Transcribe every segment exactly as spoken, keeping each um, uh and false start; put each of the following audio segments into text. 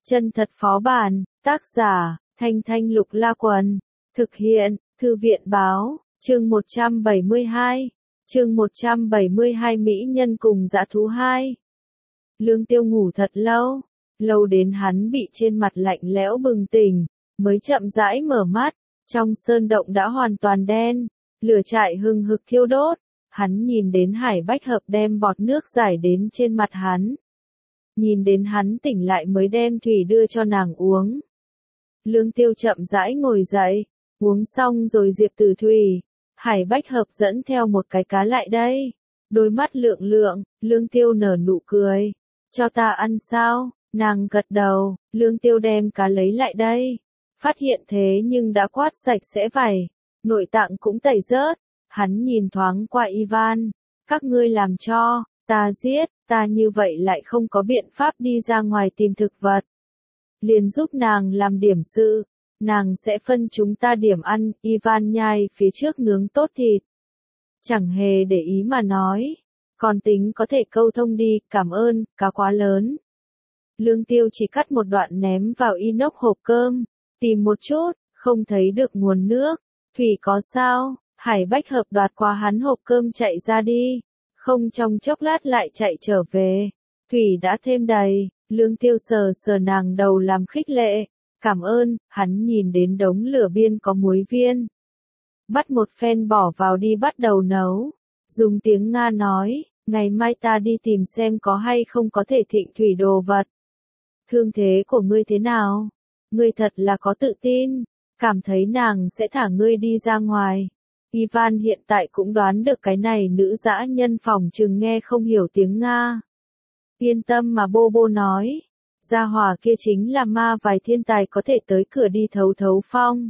Chân thật phó bản, tác giả, Thanh Thanh Lục La Quần, thực hiện, Thư viện báo, chương một trăm bảy mươi hai, chương một trăm bảy mươi hai Mỹ nhân cùng dã thú hai. Lương Tiêu ngủ thật lâu, lâu đến hắn bị trên mặt lạnh lẽo bừng tỉnh, mới chậm rãi mở mắt, trong sơn động đã hoàn toàn đen, lửa trại hừng hực thiêu đốt, hắn nhìn đến Hải Bách Hợp đem bọt nước rải đến trên mặt hắn. Nhìn đến hắn tỉnh lại mới đem thủy đưa cho nàng uống. Lương Tiêu chậm rãi ngồi dậy, uống xong rồi Diệp Tử Thủy, Hải Bách Hợp dẫn theo một cái cá lại đây. Đôi mắt lượng lượng, Lương Tiêu nở nụ cười. Cho ta ăn sao? Nàng gật đầu, Lương Tiêu đem cá lấy lại đây. Phát hiện thế nhưng đã quát sạch sẽ vảy, nội tạng cũng tẩy rớt. Hắn nhìn thoáng qua Ivan, các ngươi làm cho, ta giết, ta như vậy lại không có biện pháp đi ra ngoài tìm thực vật. Liền giúp nàng làm điểm sự, nàng sẽ phân chúng ta điểm ăn. Ivan nhai phía trước nướng tốt thịt, chẳng hề để ý mà nói, còn tính có thể câu thông đi, cảm ơn, cá quá lớn. Lương Tiêu chỉ cắt một đoạn ném vào inox hộp cơm, tìm một chút, không thấy được nguồn nước. Thủy có sao? Hải Bách Hợp đoạt qua hắn hộp cơm chạy ra đi, không trong chốc lát lại chạy trở về. Thủy đã thêm đầy, Lương Tiêu sờ sờ nàng đầu làm khích lệ, cảm ơn. Hắn nhìn đến đống lửa biên có muối viên, bắt một phen bỏ vào đi bắt đầu nấu, dùng tiếng Nga nói, ngày mai ta đi tìm xem có hay không có thể thịnh thủy đồ vật. Thương thế của ngươi thế nào? Ngươi thật là có tự tin, cảm thấy nàng sẽ thả ngươi đi ra ngoài. Ivan hiện tại cũng đoán được cái này nữ dã nhân phòng chừng nghe không hiểu tiếng Nga. Yên tâm mà bô bô nói, gia hỏa kia chính là ma vài thiên tài có thể tới cửa đi thấu thấu phong.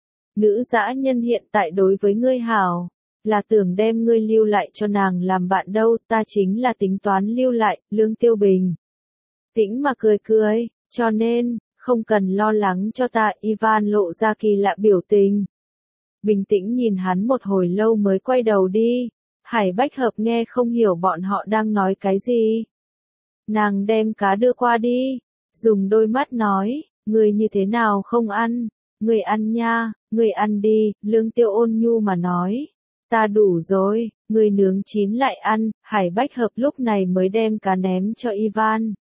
Nữ dã nhân hiện tại đối với ngươi hảo, là tưởng đem ngươi lưu lại cho nàng làm bạn đâu, ta chính là tính toán lưu lại. Lương Tiêu bình tĩnh mà cười cười, cho nên, không cần lo lắng cho ta. Ivan lộ ra kỳ lạ biểu tình, bình tĩnh nhìn hắn một hồi lâu mới quay đầu đi. Hải Bách Hợp nghe không hiểu bọn họ đang nói cái gì. Nàng đem cá đưa qua đi, dùng đôi mắt nói, người như thế nào không ăn, người ăn nha, người ăn đi. Lương Tiêu ôn nhu mà nói, ta đủ rồi, người nướng chín lại ăn. Hải Bách Hợp lúc này mới đem cá ném cho Ivan.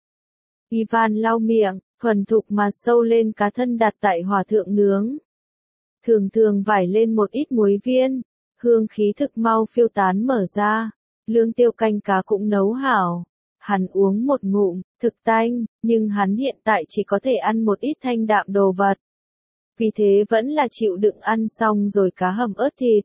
Ivan lau miệng, thuần thục mà sâu lên cá thân đặt tại hỏa thượng nướng. Thường thường vải lên một ít muối viên, hương khí thực mau phiêu tán mở ra. Lương Tiêu canh cá cũng nấu hảo. Hắn uống một ngụm, thực tanh, nhưng hắn hiện tại chỉ có thể ăn một ít thanh đạm đồ vật. Vì thế vẫn là chịu đựng ăn xong rồi cá hầm ớt thịt.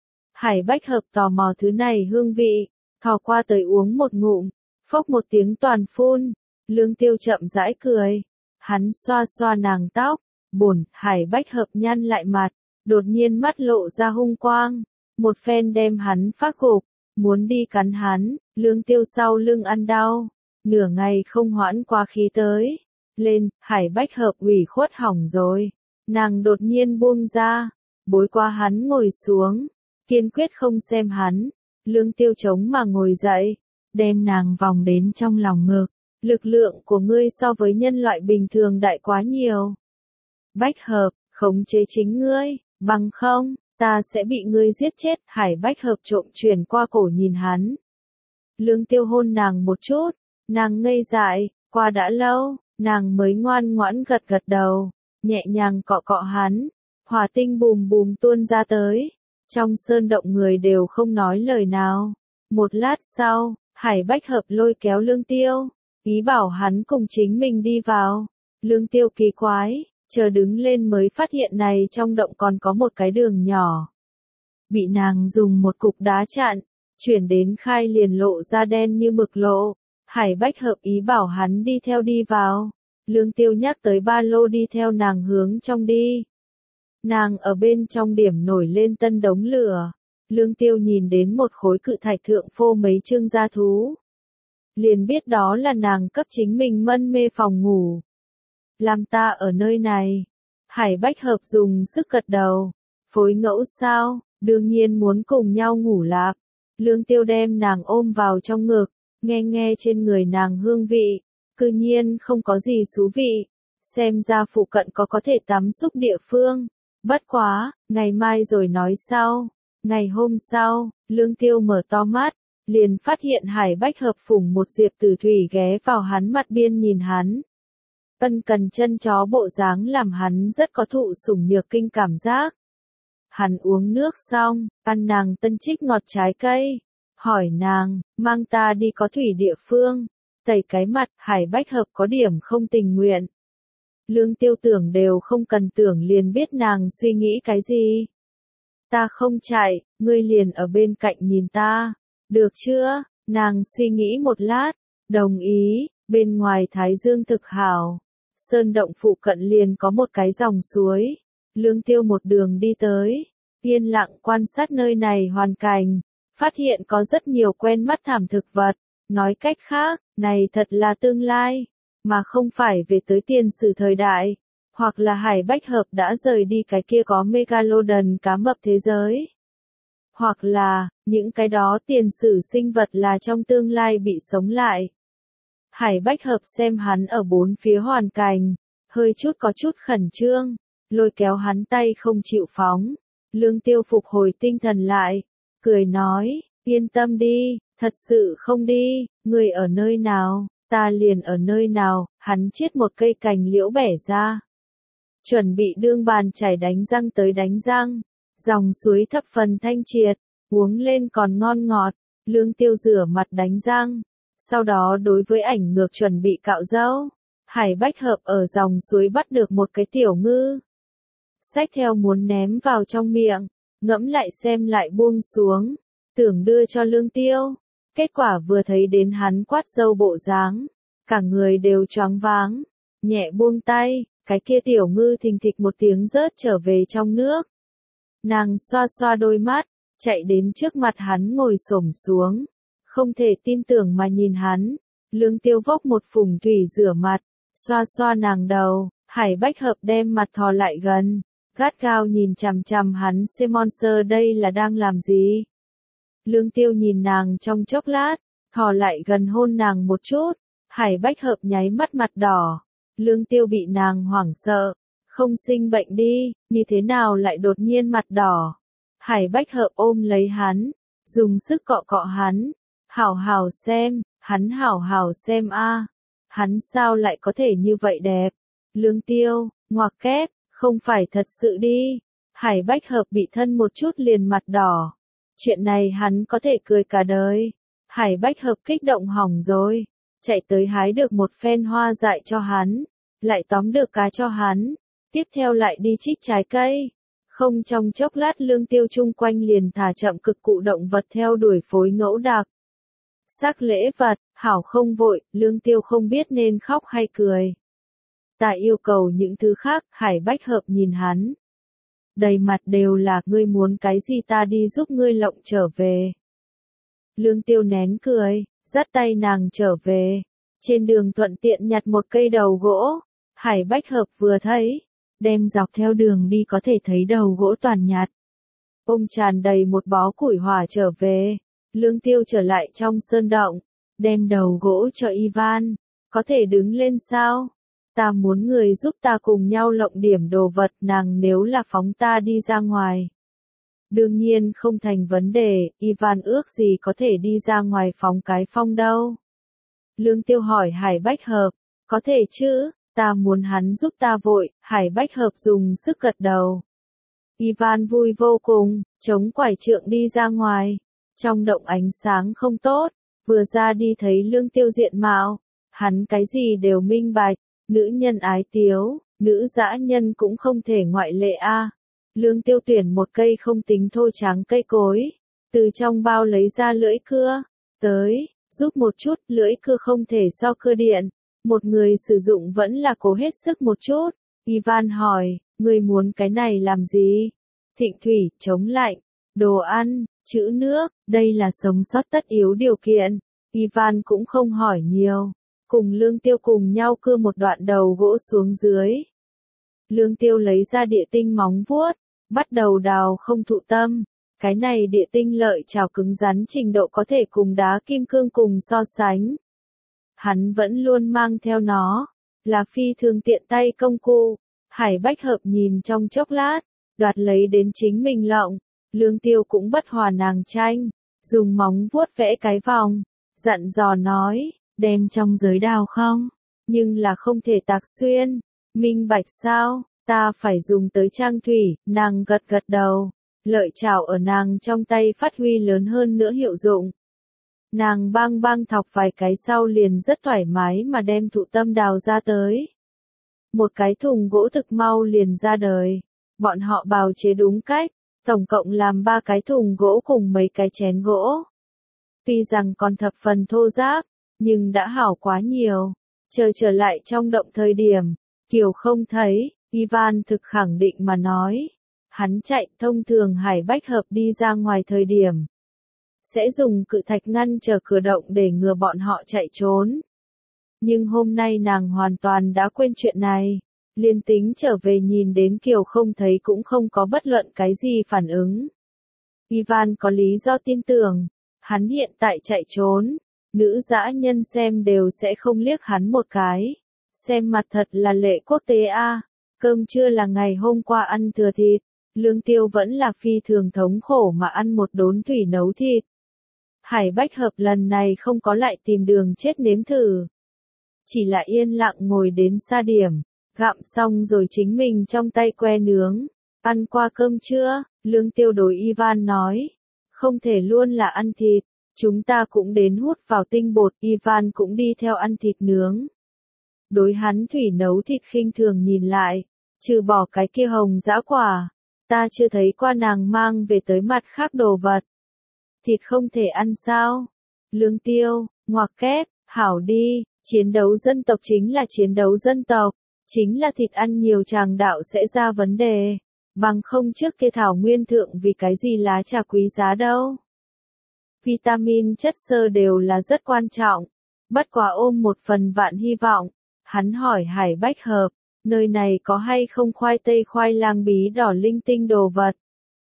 Hải Bách Hợp tò mò thứ này hương vị, thò qua tới uống một ngụm, phốc một tiếng toàn phun. Lương Tiêu chậm rãi cười, hắn xoa xoa nàng tóc, buồn. Hải Bách Hợp nhăn lại mặt, đột nhiên mắt lộ ra hung quang, một phen đem hắn phát gục, muốn đi cắn hắn. Lương Tiêu sau lưng ăn đau, nửa ngày không hoãn qua khí tới lên. Hải Bách Hợp ủy khuất hỏng rồi, nàng đột nhiên buông ra, bối qua hắn ngồi xuống, kiên quyết không xem hắn. Lương Tiêu chống mà ngồi dậy, đem nàng vòng đến trong lòng ngực, lực lượng của ngươi so với nhân loại bình thường đại quá nhiều. Bách Hợp, khống chế chính ngươi, bằng không, ta sẽ bị ngươi giết chết. Hải Bách Hợp trộm chuyển qua cổ nhìn hắn. Lương Tiêu hôn nàng một chút, nàng ngây dại, qua đã lâu, nàng mới ngoan ngoãn gật gật đầu, nhẹ nhàng cọ cọ hắn, hỏa tinh bùm bùm tuôn ra tới. Trong sơn động người đều không nói lời nào. Một lát sau, Hải Bách Hợp lôi kéo Lương Tiêu, ý bảo hắn cùng chính mình đi vào. Lương Tiêu kỳ quái, chờ đứng lên mới phát hiện này trong động còn có một cái đường nhỏ, bị nàng dùng một cục đá chặn, chuyển đến khai liền lộ ra đen như mực lộ. Hải Bách Hợp ý bảo hắn đi theo đi vào. Lương Tiêu nhắc tới ba lô đi theo nàng hướng trong đi. Nàng ở bên trong điểm nổi lên tân đống lửa. Lương Tiêu nhìn đến một khối cự thạch thượng phô mấy chương gia thú, liền biết đó là nàng cấp chính mình mân mê phòng ngủ. Làm ta ở nơi này. Hải Bách Hợp dùng sức gật đầu. Phối ngẫu sao, đương nhiên muốn cùng nhau ngủ lạp. Lương Tiêu đem nàng ôm vào trong ngực, nghe nghe trên người nàng hương vị, cư nhiên không có gì xú vị, xem ra phụ cận có có thể tắm súc địa phương. Bất quá, ngày mai rồi nói sau. Ngày hôm sau, Lương Tiêu mở to mắt, liền phát hiện Hải Bách Hợp phủng một diệp tử thủy ghé vào hắn mặt biên nhìn hắn. Ân cần chân chó bộ dáng làm hắn rất có thụ sủng nhược kinh cảm giác. Hắn uống nước xong, ăn nàng tân trích ngọt trái cây. Hỏi nàng, mang ta đi có thủy địa phương. Tẩy cái mặt, Hải Bách Hợp có điểm không tình nguyện. Lương Tiêu tưởng đều không cần tưởng liền biết nàng suy nghĩ cái gì. Ta không chạy, ngươi liền ở bên cạnh nhìn ta. Được chưa? Nàng suy nghĩ một lát. Đồng ý, bên ngoài Thái Dương thực hảo. Sơn động phụ cận liền có một cái dòng suối. Lương Tiêu một đường đi tới. Yên lặng quan sát nơi này hoàn cảnh. Phát hiện có rất nhiều quen mắt thảm thực vật. Nói cách khác, này thật là tương lai. Mà không phải về tới tiền sử thời đại. Hoặc là Hải Bách Hợp đã rời đi cái kia có Megalodon cá mập thế giới. Hoặc là, những cái đó tiền sử sinh vật là trong tương lai bị sống lại. Hải Bách Hợp xem hắn ở bốn phía hoàn cảnh, hơi chút có chút khẩn trương, lôi kéo hắn tay không chịu phóng. Lương Tiêu phục hồi tinh thần lại, cười nói, yên tâm đi, thật sự không đi, người ở nơi nào, ta liền ở nơi nào. Hắn chiết một cây cành liễu bẻ ra. Chuẩn bị đương bàn chải đánh răng tới đánh răng. Dòng suối thập phần thanh triệt, uống lên còn ngon ngọt. Lương Tiêu rửa mặt đánh răng. Sau đó đối với ảnh ngược chuẩn bị cạo râu. Hải Bách Hợp ở dòng suối bắt được một cái tiểu ngư. Xách theo muốn ném vào trong miệng, ngẫm lại xem lại buông xuống. Tưởng đưa cho Lương Tiêu. Kết quả vừa thấy đến hắn quát râu bộ dáng, cả người đều choáng váng. Nhẹ buông tay, cái kia tiểu ngư thình thịch một tiếng rớt trở về trong nước. Nàng xoa xoa đôi mắt, chạy đến trước mặt hắn ngồi xổm xuống. Không thể tin tưởng mà nhìn hắn. Lương Tiêu vốc một phùng thủy rửa mặt, xoa xoa nàng đầu. Hải Bách Hợp đem mặt thò lại gần, gắt gao nhìn chằm chằm hắn. Semonser đây là đang làm gì? Lương Tiêu nhìn nàng trong chốc lát, thò lại gần hôn nàng một chút. Hải Bách Hợp nháy mắt mặt đỏ. Lương Tiêu bị nàng hoảng sợ. Không sinh bệnh đi, như thế nào lại đột nhiên mặt đỏ? Hải Bách Hợp ôm lấy hắn, dùng sức cọ cọ hắn. Hảo hảo xem, hắn hảo hảo xem a. Hắn sao lại có thể như vậy đẹp? Lương Tiêu, ngoặc kép, không phải thật sự đi. Hải Bách Hợp bị thân một chút liền mặt đỏ. Chuyện này hắn có thể cười cả đời. Hải Bách Hợp kích động hỏng rồi. Chạy tới hái được một phen hoa dại cho hắn. Lại tóm được cá cho hắn. Tiếp theo lại đi trích trái cây. Không trong chốc lát Lương Tiêu chung quanh liền thả chậm cực cụ động vật theo đuổi phối ngẫu đặc. Sắc lễ vật, hảo không vội, Lương Tiêu không biết nên khóc hay cười. Ta yêu cầu những thứ khác. Hải Bách Hợp nhìn hắn. Đầy mặt đều là, ngươi muốn cái gì ta đi giúp ngươi lộng trở về. Lương Tiêu nén cười, dắt tay nàng trở về. Trên đường thuận tiện nhặt một cây đầu gỗ. Hải Bách Hợp vừa thấy, đem dọc theo đường đi có thể thấy đầu gỗ toàn nhặt. Ôm tràn đầy một bó củi hỏa trở về. Lương Tiêu trở lại trong sơn động, đem đầu gỗ cho Ivan. Có thể đứng lên sao? Ta muốn người giúp ta cùng nhau lộng điểm đồ vật. Nàng nếu là phóng ta đi ra ngoài. Đương nhiên không thành vấn đề, Ivan ước gì có thể đi ra ngoài phóng cái phong đâu. Lương Tiêu hỏi Hải Bách Hợp, có thể chứ? Ta muốn hắn giúp ta vội. Hải Bách Hợp dùng sức gật đầu. Ivan vui vô cùng, chống quải trượng đi ra ngoài. Trong động ánh sáng không tốt, vừa ra đi thấy Lương Tiêu diện mạo. Hắn cái gì đều minh bạch, nữ nhân ái tiếu, nữ dã nhân cũng không thể ngoại lệ a. Lương Tiêu tuyển một cây không tính thô tráng cây cối, từ trong bao lấy ra lưỡi cưa, tới, giúp một chút. Lưỡi cưa không thể so cưa điện, một người sử dụng vẫn là cố hết sức một chút. Ivan hỏi, người muốn cái này làm gì? Thịnh thủy, chống lạnh, đồ ăn, trữ nước, đây là sống sót tất yếu điều kiện. Ivan cũng không hỏi nhiều, cùng Lương Tiêu cùng nhau cưa một đoạn đầu gỗ xuống dưới. Lương Tiêu lấy ra địa tinh móng vuốt, bắt đầu đào không thụ tâm. Cái này địa tinh lợi chảo cứng rắn trình độ có thể cùng đá kim cương cùng so sánh. Hắn vẫn luôn mang theo nó, là phi thường tiện tay công cụ. Hải Bách Hợp nhìn trong chốc lát, đoạt lấy đến chính mình lộng. Lương Tiêu cũng bất hòa nàng tranh, dùng móng vuốt vẽ cái vòng, dặn dò nói, đem trong giới đào không, nhưng là không thể tạc xuyên. Minh bạch sao, ta phải dùng tới trang thủy, nàng gật gật đầu. Lợi chảo ở nàng trong tay phát huy lớn hơn nữa hiệu dụng. Nàng bang bang thọc vài cái sau liền rất thoải mái mà đem thụ tâm đào ra tới. Một cái thùng gỗ thực mau liền ra đời. Bọn họ bào chế đúng cách, tổng cộng làm ba cái thùng gỗ cùng mấy cái chén gỗ. Tuy rằng còn thập phần thô ráp, nhưng đã hảo quá nhiều. Chờ trở lại trong động thời điểm, Kiều không thấy, Ivan thực khẳng định mà nói. Hắn chạy thông thường Hải Bách Hợp đi ra ngoài thời điểm. Sẽ dùng cự thạch ngăn trở cửa động để ngừa bọn họ chạy trốn. Nhưng hôm nay nàng hoàn toàn đã quên chuyện này. Liên tính trở về nhìn đến Kiều không thấy cũng không có bất luận cái gì phản ứng. Ivan có lý do tin tưởng. Hắn hiện tại chạy trốn. Nữ dã nhân xem đều sẽ không liếc hắn một cái. Xem mặt thật là lệ quốc tế a. À. Cơm trưa là ngày hôm qua ăn thừa thịt. Lương Tiêu vẫn là phi thường thống khổ mà ăn một đốn thủy nấu thịt. Hải Bách Hợp lần này không có lại tìm đường chết nếm thử. Chỉ là yên lặng ngồi đến xa điểm, gặm xong rồi chính mình trong tay que nướng. Ăn qua cơm trưa, Lương Tiêu đối Ivan nói. Không thể luôn là ăn thịt, chúng ta cũng đến hút vào tinh bột. Ivan cũng đi theo ăn thịt nướng. Đối hắn thủy nấu thịt khinh thường nhìn lại, trừ bỏ cái kia hồng dã quả. Ta chưa thấy qua nàng mang về tới mặt khác đồ vật. Thịt không thể ăn sao? Lương Tiêu, ngoặc kép, hảo đi, chiến đấu dân tộc chính là chiến đấu dân tộc, chính là thịt ăn nhiều tràng đạo sẽ ra vấn đề, bằng không trước kia thảo nguyên thượng vì cái gì lá trà quý giá đâu. Vitamin chất xơ đều là rất quan trọng, bất quá ôm một phần vạn hy vọng, hắn hỏi Hải Bách Hợp. Nơi này có hay không khoai tây khoai lang bí đỏ linh tinh đồ vật.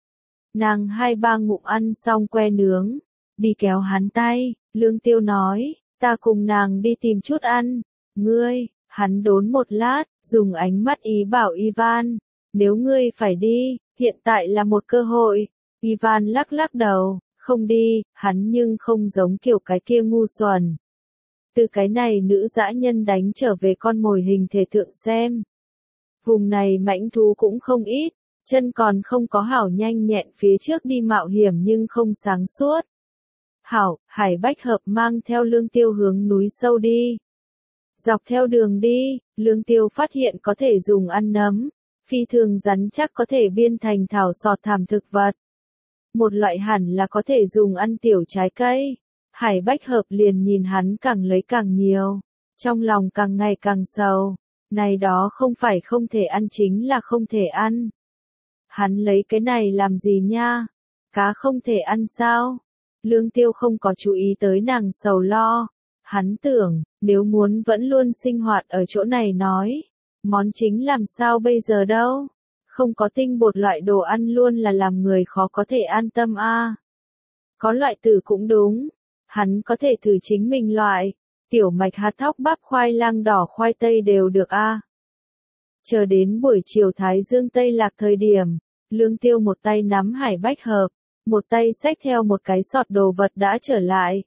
Nàng hai ba ngụm ăn xong que nướng, đi kéo hắn tay, Lương Tiêu nói, ta cùng nàng đi tìm chút ăn, ngươi, hắn đốn một lát, dùng ánh mắt ý bảo Ivan, nếu ngươi phải đi, hiện tại là một cơ hội. Ivan lắc lắc đầu, không đi, hắn nhưng không giống kiểu cái kia ngu xuẩn. Từ cái này nữ dã nhân đánh trở về con mồi hình thể thượng xem. Vùng này mãnh thú cũng không ít, chân còn không có hảo nhanh nhẹn phía trước đi mạo hiểm nhưng không sáng suốt. Hảo, Hải Bách Hợp mang theo Lương Tiêu hướng núi sâu đi. Dọc theo đường đi, Lương Tiêu phát hiện có thể dùng ăn nấm, phi thường rắn chắc có thể biên thành thảo sọt thảm thực vật. Một loại hẳn là có thể dùng ăn tiểu trái cây. Hải Bách Hợp liền nhìn hắn càng lấy càng nhiều, trong lòng càng ngày càng sầu. Này đó không phải không thể ăn chính là không thể ăn. Hắn lấy cái này làm gì nha? Cá không thể ăn sao? Lương Tiêu không có chú ý tới nàng sầu lo. Hắn tưởng, nếu muốn vẫn luôn sinh hoạt ở chỗ này nói, món chính làm sao bây giờ đâu? Không có tinh bột loại đồ ăn luôn là làm người khó có thể an tâm a. À. Có loại tử cũng đúng. Hắn có thể thử chính mình loại. Tiểu mạch hạt thóc bắp khoai lang đỏ khoai tây đều được a. À. Chờ đến buổi chiều thái dương tây lạc thời điểm, Lương Tiêu một tay nắm Hải Bách Hợp, một tay xách theo một cái sọt đồ vật đã trở lại.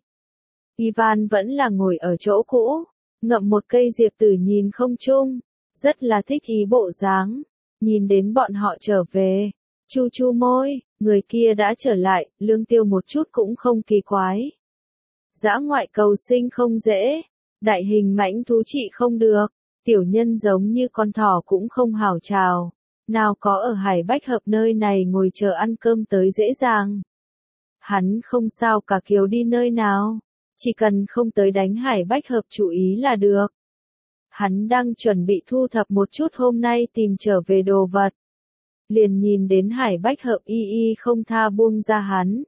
Ivan vẫn là ngồi ở chỗ cũ, ngậm một cây diệp tử nhìn không chung, rất là thích ý bộ dáng. Nhìn đến bọn họ trở về, chu chu môi, người kia đã trở lại, Lương Tiêu một chút cũng không kỳ quái. Dã ngoại cầu sinh không dễ, đại hình mãnh thú trị không được, tiểu nhân giống như con thỏ cũng không hảo chào, nào có ở Hải Bách Hợp nơi này ngồi chờ ăn cơm tới dễ dàng. Hắn không sao cả Kiều đi nơi nào, chỉ cần không tới đánh Hải Bách Hợp chú ý là được. Hắn đang chuẩn bị thu thập một chút hôm nay tìm trở về đồ vật. Liền nhìn đến Hải Bách Hợp y y không tha buông ra hắn.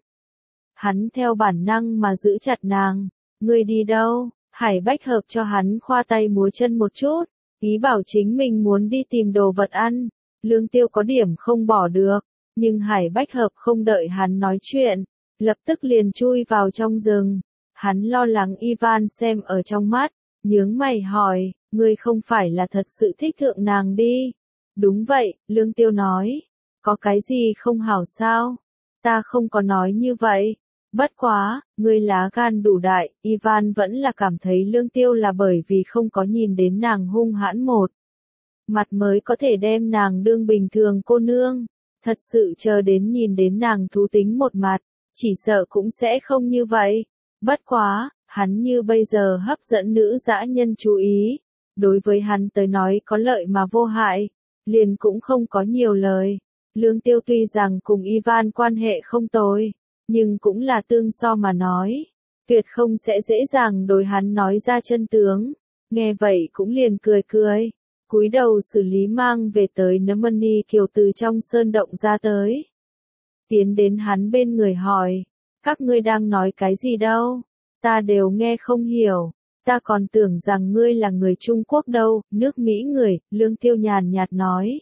Hắn theo bản năng mà giữ chặt nàng, ngươi đi đâu? Hải Bách Hợp cho hắn khoa tay múa chân một chút, ý bảo chính mình muốn đi tìm đồ vật ăn. Lương Tiêu có điểm không bỏ được, nhưng Hải Bách Hợp không đợi hắn nói chuyện, lập tức liền chui vào trong rừng. Hắn lo lắng Ivan xem ở trong mắt, nhướng mày hỏi, ngươi không phải là thật sự thích thượng nàng đi. Đúng vậy, Lương Tiêu nói, có cái gì không hảo sao? Ta không có nói như vậy. Bất quá, ngươi lá gan đủ đại, Ivan vẫn là cảm thấy Lương Tiêu là bởi vì không có nhìn đến nàng hung hãn một mặt mới có thể đem nàng đương bình thường cô nương. Thật sự chờ đến nhìn đến nàng thú tính một mặt, chỉ sợ cũng sẽ không như vậy. Bất quá, hắn như bây giờ hấp dẫn nữ dã nhân chú ý, đối với hắn tới nói có lợi mà vô hại, liền cũng không có nhiều lời. Lương Tiêu tuy rằng cùng Ivan quan hệ không tồi, nhưng cũng là tương so mà nói, tuyệt không sẽ dễ dàng đối hắn nói ra chân tướng. Nghe vậy cũng liền cười cười, cúi đầu xử lý mang về tới nấm money kiều từ trong sơn động ra tới. Tiến đến hắn bên người hỏi, các ngươi đang nói cái gì đâu, ta đều nghe không hiểu, ta còn tưởng rằng ngươi là người Trung Quốc đâu, nước Mỹ người, Lương Tiêu nhàn nhạt nói.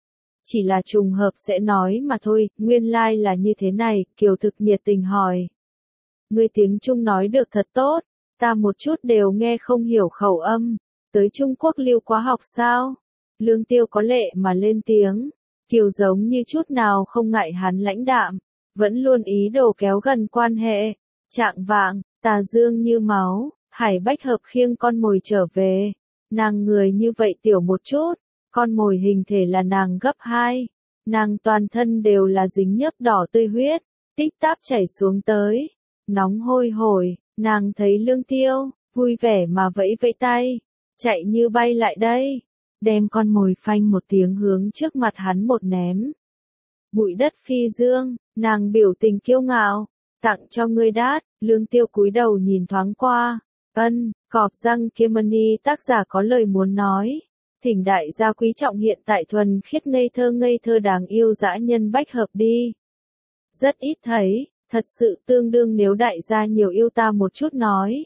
Chỉ là trùng hợp sẽ nói mà thôi, nguyên lai like là như thế này, Kiều thực nhiệt tình hỏi. Ngươi tiếng Trung nói được thật tốt, ta một chút đều nghe không hiểu khẩu âm, tới Trung Quốc lưu quá học sao? Lương Tiêu có lệ mà lên tiếng, Kiều giống như chút nào không ngại hắn lãnh đạm, vẫn luôn ý đồ kéo gần quan hệ. Trạng vạng, tà dương như máu, Hải Bách Hợp khiêng con mồi trở về, nàng người như vậy tiểu một chút. Con mồi hình thể là nàng gấp hai, nàng toàn thân đều là dính nhớp đỏ tươi huyết, tích táp chảy xuống tới, nóng hôi hổi, nàng thấy Lương Tiêu, vui vẻ mà vẫy vẫy tay, chạy như bay lại đây, đem con mồi phanh một tiếng hướng trước mặt hắn một ném. Bụi đất phi dương, nàng biểu tình kiêu ngạo, tặng cho ngươi đát, Lương Tiêu cúi đầu nhìn thoáng qua, ân, cọp răng kia money tác giả có lời muốn nói. Thỉnh đại gia quý trọng hiện tại thuần khiết ngây thơ ngây thơ đáng yêu dã nhân Bách Hợp đi. Rất ít thấy, thật sự tương đương nếu đại gia nhiều yêu ta một chút nói.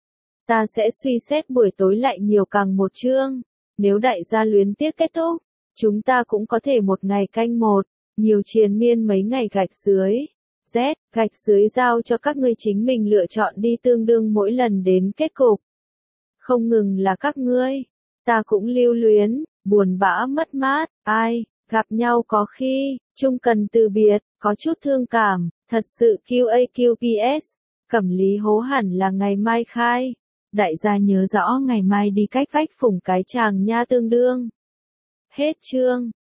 Ta sẽ suy xét buổi tối lại nhiều càng một chương. Nếu đại gia luyến tiếc kết thúc, chúng ta cũng có thể một ngày canh một, nhiều triền miên mấy ngày gạch dưới. Z, gạch dưới giao cho các ngươi chính mình lựa chọn đi tương đương mỗi lần đến kết cục. Không ngừng là các ngươi. Ta cũng lưu luyến, buồn bã mất mát, ai, gặp nhau có khi, chung cần từ biệt, có chút thương cảm, thật sự quy a quy pê ét, Cẩm Lý hố hẳn là ngày mai khai. Đại gia nhớ rõ ngày mai đi cách vách phủng cái chàng nha tương đương. Hết chương.